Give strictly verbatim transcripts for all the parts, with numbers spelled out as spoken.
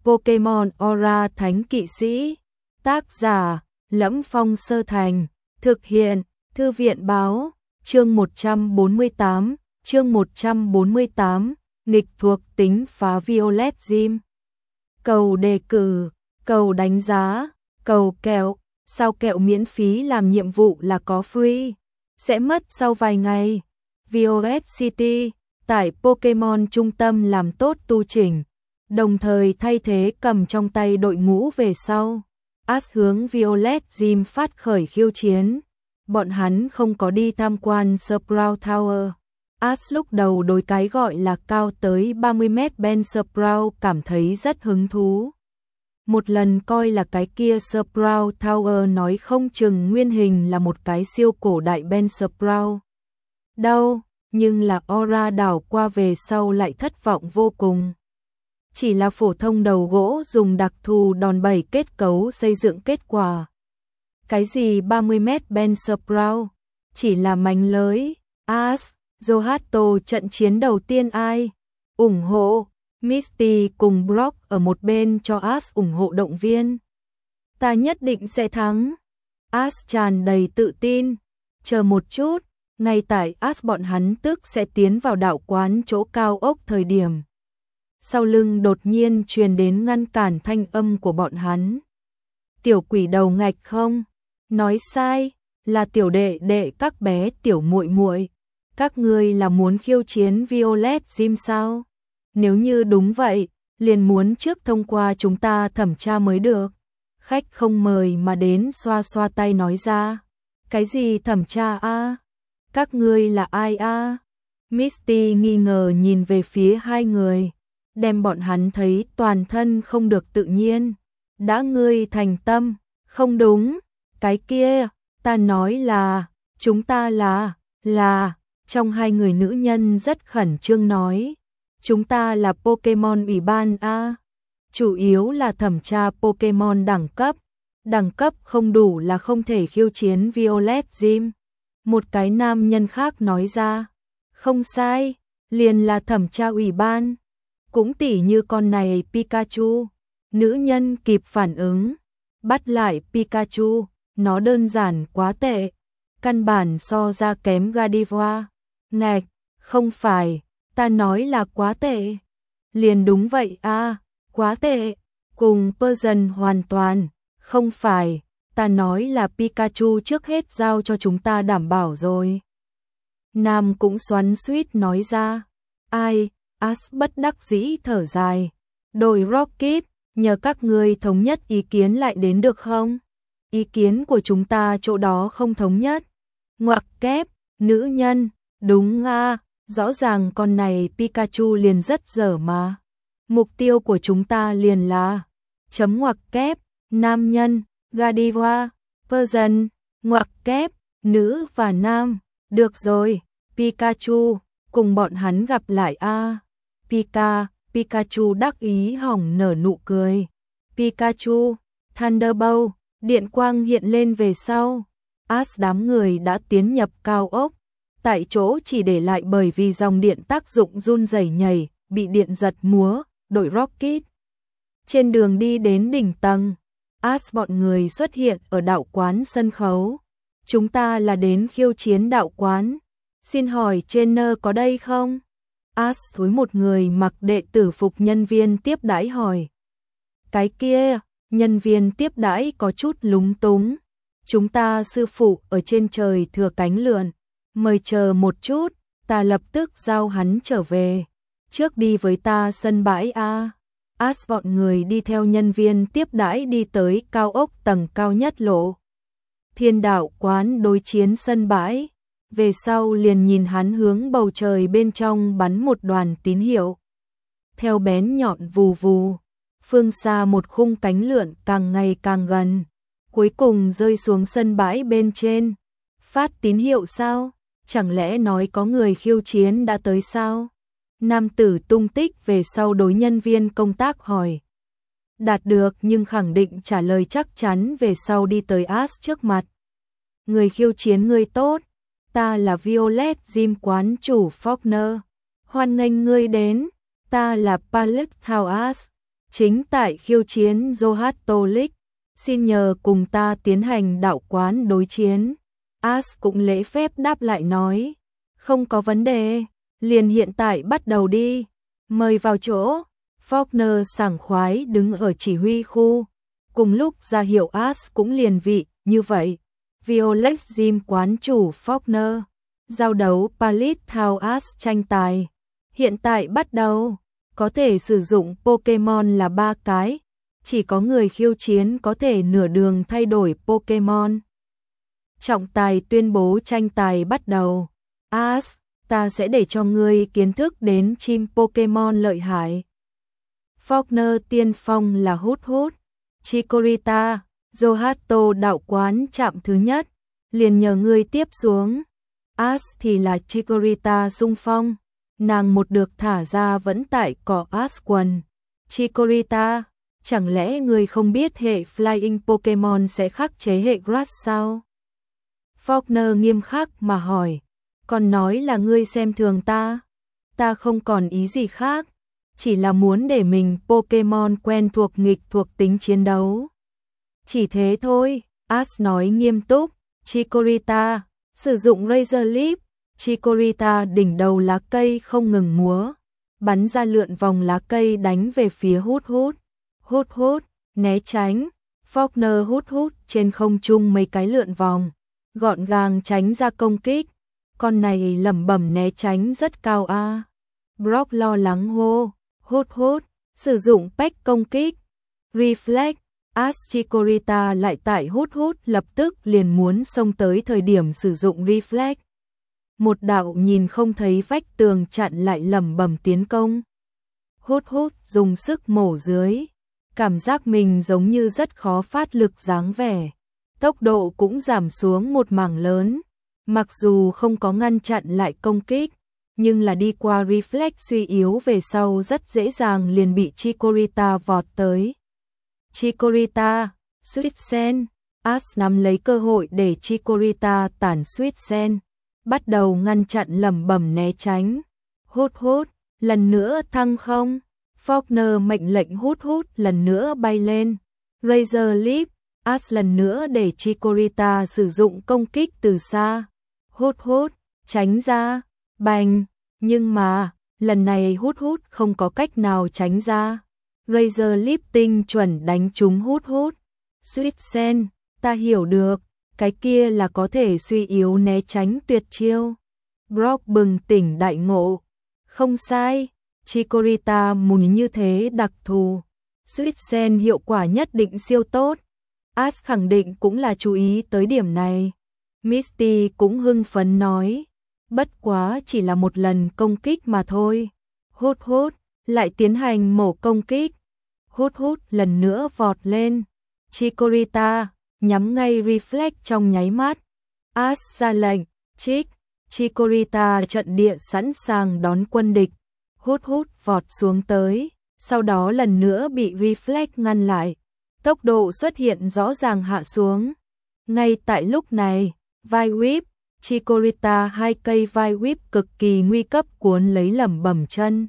Pokemon Aura Thánh Kỵ Sĩ. Tác giả: Lẫm Phong Sơ Thành. Thực hiện: Thư viện Báo. Chương một trăm bốn mươi tám. Chương một trăm bốn mươi tám. Nghịch thuộc tính phá Violet Gym. Cầu đề cử, cầu đánh giá, cầu kẹo. Sao kẹo miễn phí làm nhiệm vụ là có free, sẽ mất sau vài ngày. Violet City, tại Pokemon trung tâm làm tốt tu chỉnh, đồng thời thay thế cầm trong tay đội ngũ về sau. Ash hướng Violet Gym phát khởi khiêu chiến. Bọn hắn không có đi tham quan Sprout Tower. Ash lúc đầu đối cái gọi là cao tới ba mươi mét Ben Sprout cảm thấy rất hứng thú. Một lần coi là cái kia Sprout Tower nói không chừng nguyên hình là một cái siêu cổ đại Ben Sprout. Đâu, nhưng là Aura đảo qua về sau lại thất vọng vô cùng. Chỉ là phổ thông đầu gỗ dùng đặc thù đòn bẩy kết cấu xây dựng kết quả. Cái gì ba mươi mét Ben Sprout, chỉ là mảnh lưới. Ash, Zohato trận chiến đầu tiên ai ủng hộ? Misty cùng Brock ở một bên cho Ash ủng hộ động viên. Ta nhất định sẽ thắng. Ash tràn đầy tự tin. Chờ một chút, ngay tại Ash bọn hắn tức sẽ tiến vào đạo quán chỗ cao ốc thời điểm. Sau lưng đột nhiên truyền đến ngăn cản thanh âm của bọn hắn. Tiểu quỷ đầu ngạch không? Nói sai, là tiểu đệ đệ các bé tiểu muội muội. Các ngươi là muốn khiêu chiến Violet Gym sao? Nếu như đúng vậy, liền muốn trước thông qua chúng ta thẩm tra mới được. Khách không mời mà đến xoa xoa tay nói ra. Cái gì thẩm tra a? Các ngươi là ai a? Misty nghi ngờ nhìn về phía hai người, đem bọn hắn thấy toàn thân không được tự nhiên. Đã ngươi thành tâm, không đúng, cái kia, ta nói là, chúng ta là, là, trong hai người nữ nhân rất khẩn trương nói. Chúng ta là Pokemon Ủy ban A. Chủ yếu là thẩm tra Pokemon đẳng cấp. Đẳng cấp không đủ là không thể khiêu chiến Violet Gym. Một cái nam nhân khác nói ra. Không sai, liền là thẩm tra ủy ban. Cũng tỉ như con này Pikachu. Nữ nhân kịp phản ứng. Bắt lại Pikachu, nó đơn giản quá tệ. Căn bản so ra kém Gardevoir. Ngạch, không phải. Ta nói là quá tệ. Liền đúng vậy a, à, quá tệ. Cùng Persian hoàn toàn, không phải. Ta nói là Pikachu trước hết giao cho chúng ta đảm bảo rồi. Nam cũng xoắn xuýt nói ra. Ai, Ash bất đắc dĩ thở dài. Đội Rocket, nhờ các ngươi thống nhất ý kiến lại đến được không? Ý kiến của chúng ta chỗ đó không thống nhất. Ngoặc kép, nữ nhân, đúng a. À. Rõ ràng con này Pikachu liền rất dở mà. Mục tiêu của chúng ta liền là chấm ngoặc kép, nam nhân, Gardevoir, Persian, ngoặc kép, nữ và nam. Được rồi, Pikachu, cùng bọn hắn gặp lại a. À. Pika, Pikachu đắc ý hỏng nở nụ cười. Pikachu, Thunderbolt, điện quang hiện lên về sau. Ash đám người đã tiến nhập cao ốc. Tại chỗ chỉ để lại bởi vì dòng điện tác dụng run rẩy nhảy, bị điện giật múa, đội Rocket. Trên đường đi đến đỉnh tầng, Ash bọn người xuất hiện ở đạo quán sân khấu. Chúng ta là đến khiêu chiến đạo quán. Xin hỏi trainer có đây không? Ash xúi một người mặc đệ tử phục nhân viên tiếp đãi hỏi. Cái kia, nhân viên tiếp đãi có chút lúng túng. Chúng ta sư phụ ở trên trời thừa cánh lượn. Mời chờ một chút, ta lập tức giao hắn trở về. Trước đi với ta sân bãi a. Ash bọn người đi theo nhân viên tiếp đãi đi tới cao ốc tầng cao nhất lộ. Thiên đạo quán đối chiến sân bãi. Về sau liền nhìn hắn hướng bầu trời bên trong bắn một đoàn tín hiệu. Theo bén nhọn vù vù, phương xa một khung cánh lượn càng ngày càng gần. Cuối cùng rơi xuống sân bãi bên trên. Phát tín hiệu sao? Chẳng lẽ nói có người khiêu chiến đã tới sao? Nam tử tung tích về sau đối nhân viên công tác hỏi. Đạt được nhưng khẳng định trả lời chắc chắn về sau đi tới Ash trước mặt. Người khiêu chiến ngươi tốt, ta là Violet Gym quán chủ Faulkner. Hoan nghênh ngươi đến, ta là Pallet Thao Ash. chính tại khiêu chiến Zohatolik, xin nhờ cùng ta tiến hành đạo quán đối chiến. As cũng lễ phép đáp lại nói, không có vấn đề, liền hiện tại bắt đầu đi, mời vào chỗ. Faulkner sảng khoái đứng ở chỉ huy khu, cùng lúc ra hiệu As cũng liền vị, như vậy. Violet Gym quán chủ Faulkner, giao đấu Palit Thao As tranh tài. Hiện tại bắt đầu, có thể sử dụng Pokemon là ba cái, chỉ có người khiêu chiến có thể nửa đường thay đổi Pokemon. Trọng tài tuyên bố tranh tài bắt đầu. As, ta sẽ để cho ngươi kiến thức đến chim Pokemon lợi hại. Faulkner tiên phong là Hút Hút, Chikorita, Zohato đạo quán chạm thứ nhất, liền nhờ ngươi tiếp xuống. As thì là Chikorita xung phong, nàng một được thả ra vẫn tại cỏ As quần. Chikorita, chẳng lẽ ngươi không biết hệ Flying Pokemon sẽ khắc chế hệ Grass sao? Faulkner nghiêm khắc mà hỏi, còn nói là ngươi xem thường ta, ta không còn ý gì khác, chỉ là muốn để mình Pokemon quen thuộc nghịch thuộc tính chiến đấu. Chỉ thế thôi, As nói nghiêm túc. Chikorita, sử dụng Razor Leaf, Chikorita đỉnh đầu lá cây không ngừng múa, bắn ra lượn vòng lá cây đánh về phía Hút Hút. Hút Hút, né tránh, Faulkner Hút Hút trên không trung mấy cái lượn vòng, gọn gàng tránh ra công kích. Con này lẩm bẩm né tránh rất cao a. À. Brock lo lắng hô, Hút Hút, sử dụng Peck công kích. Reflect, As Chikorita lại tại Hút Hút lập tức liền muốn xông tới thời điểm sử dụng Reflect. Một đạo nhìn không thấy vách tường chặn lại lẩm bẩm tiến công. Hút Hút dùng sức mổ dưới, cảm giác mình giống như rất khó phát lực dáng vẻ. Tốc độ cũng giảm xuống một mảng lớn, mặc dù không có ngăn chặn lại công kích, nhưng là đi qua Reflex suy yếu về sau rất dễ dàng liền bị Chikorita vọt tới. Chikorita, Sweet Sen, As nắm lấy cơ hội để Chikorita tản Sweet Sen, bắt đầu ngăn chặn lẩm bẩm né tránh. Hút Hút, lần nữa thăng không. Faulkner mệnh lệnh Hút Hút lần nữa bay lên. Razor Leaf, As lần nữa để Chikorita sử dụng công kích từ xa. Hút Hút, tránh ra, bành, nhưng mà, lần này Hút Hút không có cách nào tránh ra. Razor Leaf tinh chuẩn đánh trúng Hút Hút. Sweet Sen, ta hiểu được, cái kia là có thể suy yếu né tránh tuyệt chiêu. Brock bừng tỉnh đại ngộ. Không sai, Chikorita mùn như thế đặc thù. Sweet Sen hiệu quả nhất định siêu tốt. As khẳng định cũng là chú ý tới điểm này. Misty cũng hưng phấn nói, bất quá chỉ là một lần công kích mà thôi. Hút Hút, lại tiến hành mổ công kích. Hút Hút lần nữa vọt lên. Chikorita, nhắm ngay Reflect trong nháy mắt. As ra lệnh, Chích, Chikorita trận địa sẵn sàng đón quân địch. Hút Hút vọt xuống tới, sau đó lần nữa bị Reflect ngăn lại. Tốc độ xuất hiện rõ ràng hạ xuống. Ngay tại lúc này, vai whip, Chikorita hai cây vai whip cực kỳ nguy cấp cuốn lấy lẩm bẩm chân.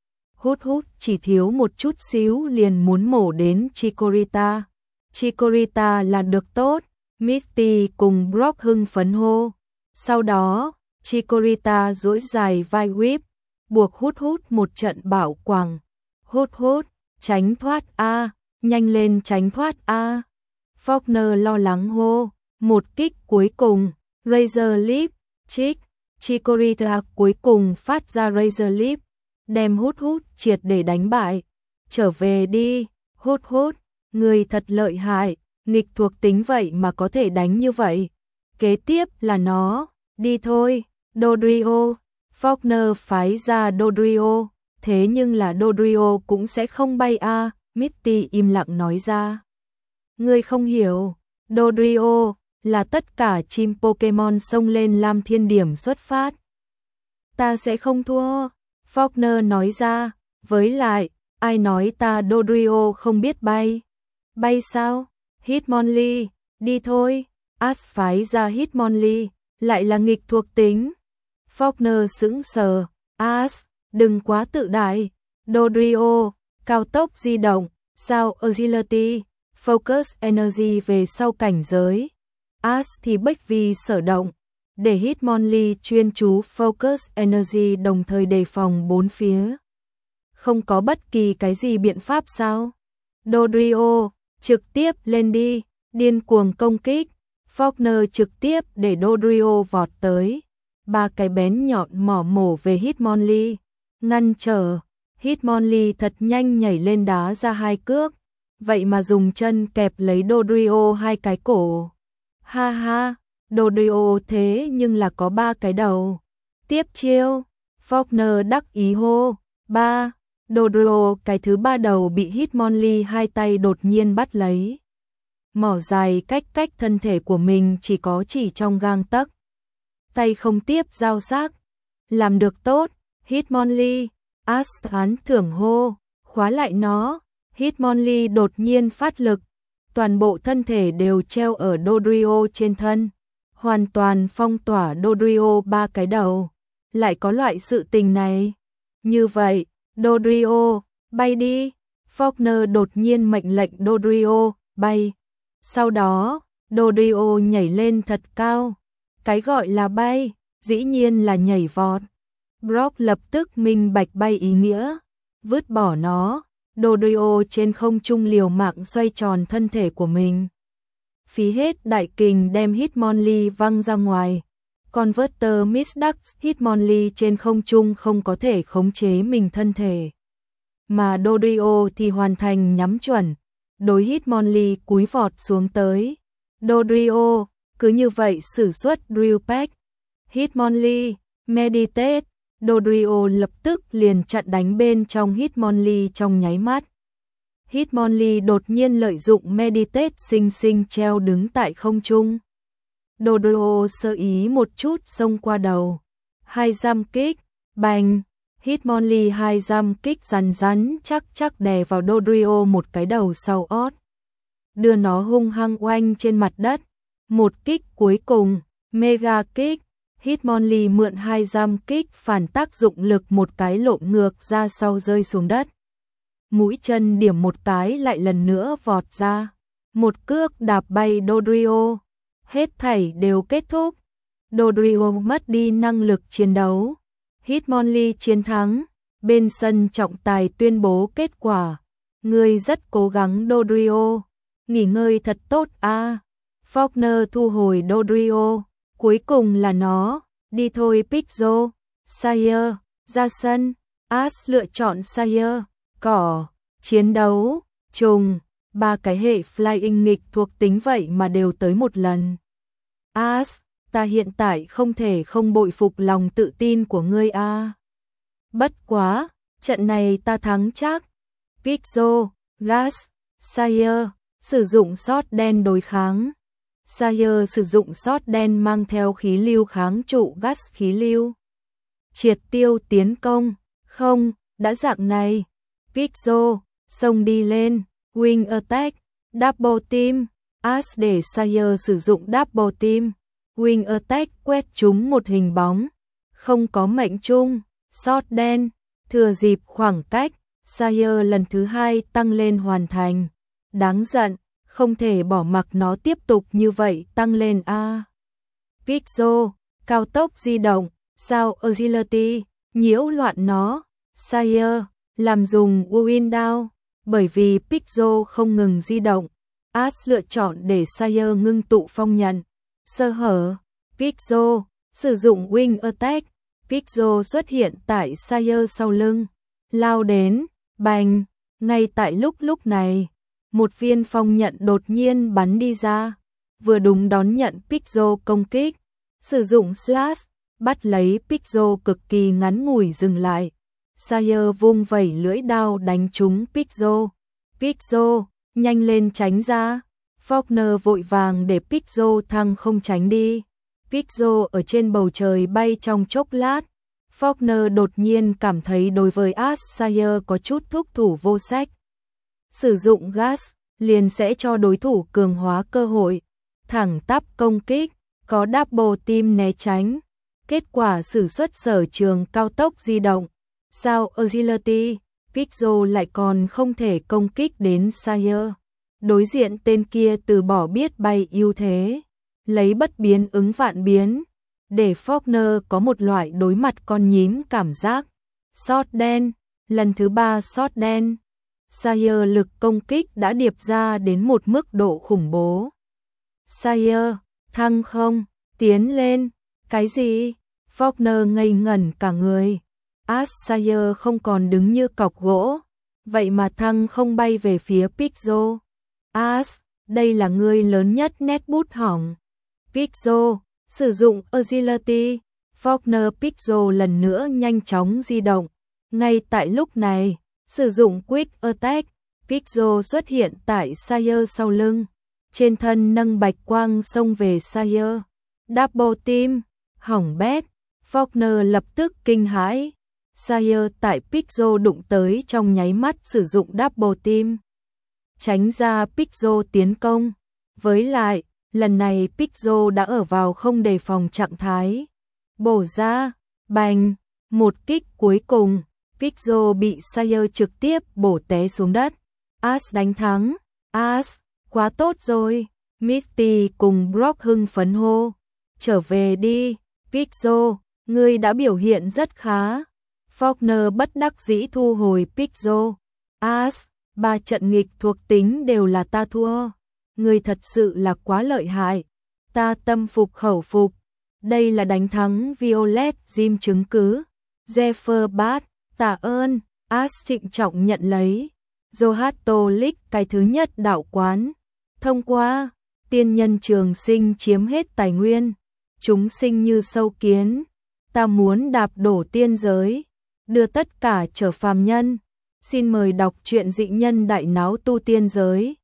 Hút Hút chỉ thiếu một chút xíu liền muốn mổ đến Chikorita. Chikorita là được tốt, Misty cùng Brock hưng phấn hô. Sau đó, Chikorita duỗi dài vai whip, buộc Hút Hút một trận bảo quàng. Hút Hút, tránh thoát a, nhanh lên tránh thoát a. Faulkner lo lắng hô, một kích cuối cùng, Razor Leaf, Chích, Chikorita cuối cùng phát ra Razor Leaf, đem Hút Hút triệt để đánh bại. Trở về đi, Hút Hút, người thật lợi hại, nghịch thuộc tính vậy mà có thể đánh như vậy. Kế tiếp là nó, đi thôi, Dodrio. Faulkner phái ra Dodrio, thế nhưng là Dodrio cũng sẽ không bay a, à, Misty im lặng nói ra. Ngươi không hiểu, Dodrio là tất cả chim Pokemon xông lên Lam Thiên Điểm xuất phát. Ta sẽ không thua, Faulkner nói ra, với lại, ai nói ta Dodrio không biết bay? Bay sao? Hitmonlee, đi thôi, As phái ra Hitmonlee, lại là nghịch thuộc tính. Faulkner sững sờ, As, đừng quá tự đại, Dodrio, cao tốc di động, sao Agility, Focus Energy về sau cảnh giới. As thì Bách Vi sở động, để Hitmonlee chuyên chú Focus Energy đồng thời đề phòng bốn phía. Không có bất kỳ cái gì biện pháp sao? Dodrio, trực tiếp lên đi, điên cuồng công kích. Faulkner trực tiếp để Dodrio vọt tới. Ba cái bén nhọn mỏ mổ về Hitmonlee, ngăn trở. Hitmonlee thật nhanh nhảy lên đá ra hai cước, vậy mà dùng chân kẹp lấy Dodrio hai cái cổ. Ha ha, Dodrio thế nhưng là có ba cái đầu. Tiếp chiêu, Faulkner đắc ý hô, ba, Dodrio cái thứ ba đầu bị Hitmonlee hai tay đột nhiên bắt lấy. Mỏ dài cách cách thân thể của mình chỉ có chỉ trong gang tấc. Tay không tiếp giao xác. Làm được tốt, Hitmonlee, As tán thưởng hô, khóa lại nó. Hitmonlee đột nhiên phát lực, toàn bộ thân thể đều treo ở Dodrio trên thân, hoàn toàn phong tỏa Dodrio ba cái đầu. Lại có loại sự tình này. Như vậy, Dodrio, bay đi. Faulkner đột nhiên mệnh lệnh Dodrio, bay. Sau đó, Dodrio nhảy lên thật cao. Cái gọi là bay, dĩ nhiên là nhảy vọt. Brock lập tức minh bạch bay ý nghĩa, vứt bỏ nó. Dodrio trên không trung liều mạng xoay tròn thân thể của mình. Phí hết đại kình đem Hitmonlee văng ra ngoài. Converter Misdax Hitmonlee trên không trung không có thể khống chế mình thân thể. Mà Dodrio thì hoàn thành nhắm chuẩn. Đối Hitmonlee cúi vọt xuống tới. Dodrio, cứ như vậy sử xuất Drill Peck. Hitmonlee, Meditate. Dodrio lập tức liền chặn đánh bên trong Hitmonlee trong nháy mắt. Hitmonlee đột nhiên lợi dụng Meditate xinh xinh treo đứng tại không trung. Dodrio sơ ý một chút xông qua đầu. Hai giam kích, bành. Hitmonlee hai giam kích rắn rắn chắc chắc đè vào Dodrio một cái đầu sau ót. Đưa nó hung hăng oanh trên mặt đất. Một kích cuối cùng, mega kích. Hitmonlee mượn hai giam kích phản tác dụng lực một cái lộn ngược ra sau rơi xuống đất. Mũi chân điểm một cái lại lần nữa vọt ra. Một cước đạp bay Dodrio. Hết thảy đều kết thúc. Dodrio mất đi năng lực chiến đấu. Hitmonlee chiến thắng. Bên sân trọng tài tuyên bố kết quả. Ngươi rất cố gắng Dodrio. Nghỉ ngơi thật tốt a. À. Faulkner thu hồi Dodrio. Cuối cùng là nó. Đi thôi Pixel. Sire. Ra sân. As lựa chọn Sire. Cỏ. Chiến đấu. Trùng. Ba cái hệ flying nghịch thuộc tính vậy mà đều tới một lần. As, ta hiện tại không thể không bội phục lòng tự tin của ngươi a. À. Bất quá, trận này ta thắng chắc. Pixel, Gas, Sire, sử dụng sót đen đối kháng. Sire sử dụng sót đen mang theo khí lưu kháng trụ Gas khí lưu. Triệt tiêu tiến công, không, đã dạng này. Pixel, xông đi lên, Wing Attack, Double Team, As để Sire sử dụng Double Team. Wing Attack quét trúng một hình bóng, không có mệnh trung, sót đen, thừa dịp khoảng cách, Sire lần thứ hai tăng lên hoàn thành. Đáng giận, không thể bỏ mặc nó tiếp tục như vậy tăng lên a. Pixel, cao tốc di động, sao Agility, nhiễu loạn nó, Sire, làm dùng Wind Down, bởi vì Pixel không ngừng di động, As lựa chọn để Sire ngưng tụ phong nhận. Sơ hở, Pixel, sử dụng Wing Attack, Pixel xuất hiện tại Sire sau lưng, lao đến, bành, ngay tại lúc lúc này, một viên phong nhận đột nhiên bắn đi ra, vừa đúng đón nhận Pixel công kích, sử dụng Slash, bắt lấy Pixel cực kỳ ngắn ngủi dừng lại, Sire vung vẩy lưỡi đao đánh trúng Pixel, Pixel, nhanh lên tránh ra. Faulkner vội vàng để Pixel thăng không tránh đi. Pixel ở trên bầu trời bay trong chốc lát. Faulkner đột nhiên cảm thấy đối với As Sire có chút thúc thủ vô sách. Sử dụng gas liền sẽ cho đối thủ cường hóa cơ hội. Thẳng tắp công kích, có double team né tránh. Kết quả sử xuất sở trường cao tốc di động. Sao Agility, Pixel lại còn không thể công kích đến Sire. Đối diện tên kia từ bỏ biết bay ưu thế, lấy bất biến ứng vạn biến, để Faulkner có một loại đối mặt con nhím cảm giác. Sót đen, lần thứ ba sót đen. Sire lực công kích đã điệp ra đến một mức độ khủng bố. Sire, thăng không, tiến lên, cái gì? Faulkner ngây ngẩn cả người. As Sire không còn đứng như cọc gỗ, vậy mà thăng không bay về phía Pixel. As, đây là ngươi lớn nhất nét bút hỏng. Pixel, sử dụng Agility. Faulkner Pixel lần nữa nhanh chóng di động. Ngay tại lúc này, sử dụng Quick Attack, Pixel xuất hiện tại Sire sau lưng. Trên thân nâng bạch quang xông về Sire. Double team, hỏng bét. Faulkner lập tức kinh hãi. Sire tại Pixel đụng tới trong nháy mắt sử dụng double team, tránh ra Pixel tiến công. Với lại, lần này Pixel đã ở vào không đề phòng trạng thái. Bổ ra, bành, một kích cuối cùng, Pixel bị Sire trực tiếp bổ té xuống đất. As đánh thắng, As, quá tốt rồi. Misty cùng Brock hưng phấn hô. Trở về đi, Pixel, ngươi đã biểu hiện rất khá. Faulkner bất đắc dĩ thu hồi Pixel. As, ba trận nghịch thuộc tính đều là ta thua. Ngươi thật sự là quá lợi hại. Ta tâm phục khẩu phục. Đây là đánh thắng Violet Jim chứng cứ. Zephyr Bát, tạ ơn. As trịnh trọng nhận lấy. Zohato League cái thứ nhất đạo quán. Thông qua, tiên nhân trường sinh chiếm hết tài nguyên. Chúng sinh như sâu kiến. Ta muốn đạp đổ tiên giới, đưa tất cả trở phàm nhân. Xin mời đọc truyện dị nhân đại náo tu tiên giới.